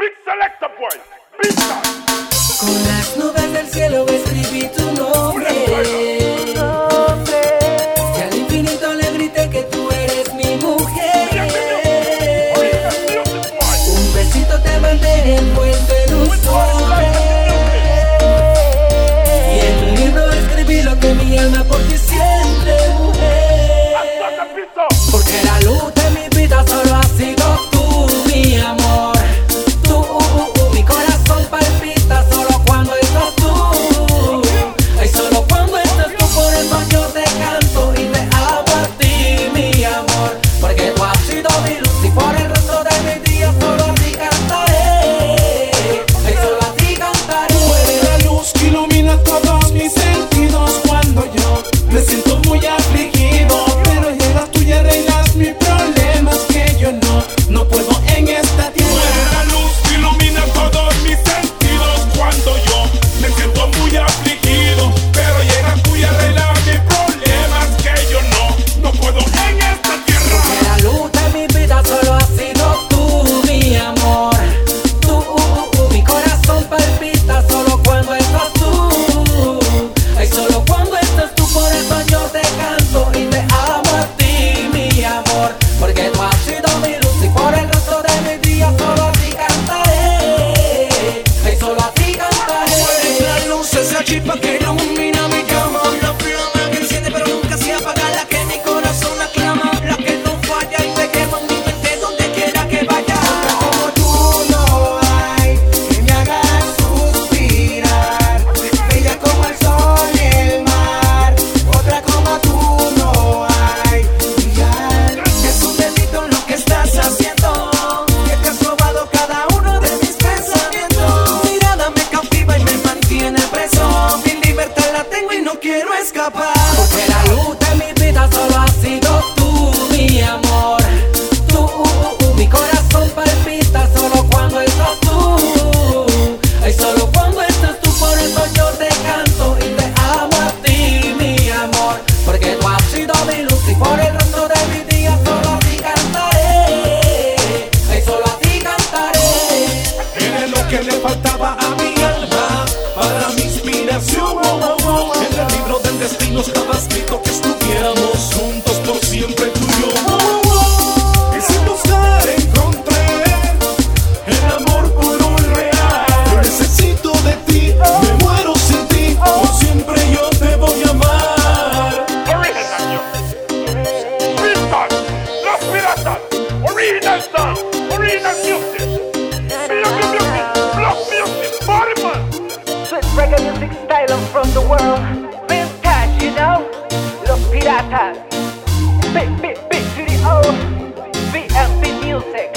Big selector boy, big time. Con las nubes del cielo escribí tu nombre. Y al infinito le grité que tú eres mi mujer. Un besito te mandé envuelto en un sobre. Y en un libro escribí lo que mi alma por ti siente, mujer. Porque la luz de mi vida solo ha sido tú, mi amor. Tú, mi corazón palpita solo cuando estás tú. Ay, solo cuando estás tú, por eso yo te canto y te amo a ti, mi amor. Porque tú has sido mi luz y por el resto de mis días solo a ti cantaré. Ay, solo a ti cantaré. Tú eres la luz que ilumina todos mis sentidos cuando yo me siento muy afligido. Pero llegas tú y arreglas mis problemas que yo no puedo en esta tierra. Tú eres la luz que ilumina todos mis sentidos cuando yo me siento muy afligido. Pero llegas tú y arreglas mis problemas que yo no puedo en esta tierra. Porque la luz de mi vida solo ha sido tú, mi amor. Tú, mi corazón palpita solo cuando estás tú. Ay, solo cuando estás tú, por eso yo te canto y te amo a ti, mi amor. Porque tú has sido mi luz y por el resto de mis días solo a ti cantaré. Ay, solo a ti cantaré. Eres la luz, esa chispa que ilumina mi cama. La flama que enciende pero nunca se apaga. La que mi corazón aclama. La que no falla y te quema en mi mente donde quiera que vaya. Otra como tú no hay que me haga suspirar. Bella como el sol y el mar. Otra como tú no hay. Brillar. Es un delito lo que estás haciendo. Que te has robado cada uno de mis pensamientos. Tu mirada me cautiva y me mantiene preso. Mi libertad la tengo y no quiero escapar. Porque la luz de mi vida solo ha sido tú, mi amor. Tú, mi corazón palpita solo cuando estás tú. Ay, solo cuando estás tú, por eso yo te canto y te amo a ti, mi amor. Porque tú has sido mi luz y por el resto de mis días solo a ti cantaré. Ay, solo a ti cantaré. Eres lo que le faltaba a mi alma para mi inspiración. En el libro del destino estaba escrito que estuviéramos juntos por siempre, tú y yo. Y sin buscar encontré el amor puro y real. Yo necesito de ti, me muero sin ti. Por siempre yo te voy a amar. Original Los Piratas, original sound, original music. Block music, body man. Sweet reggae music style from the world. Vintage, you know. Los Piratas. Big to the O. VMP music.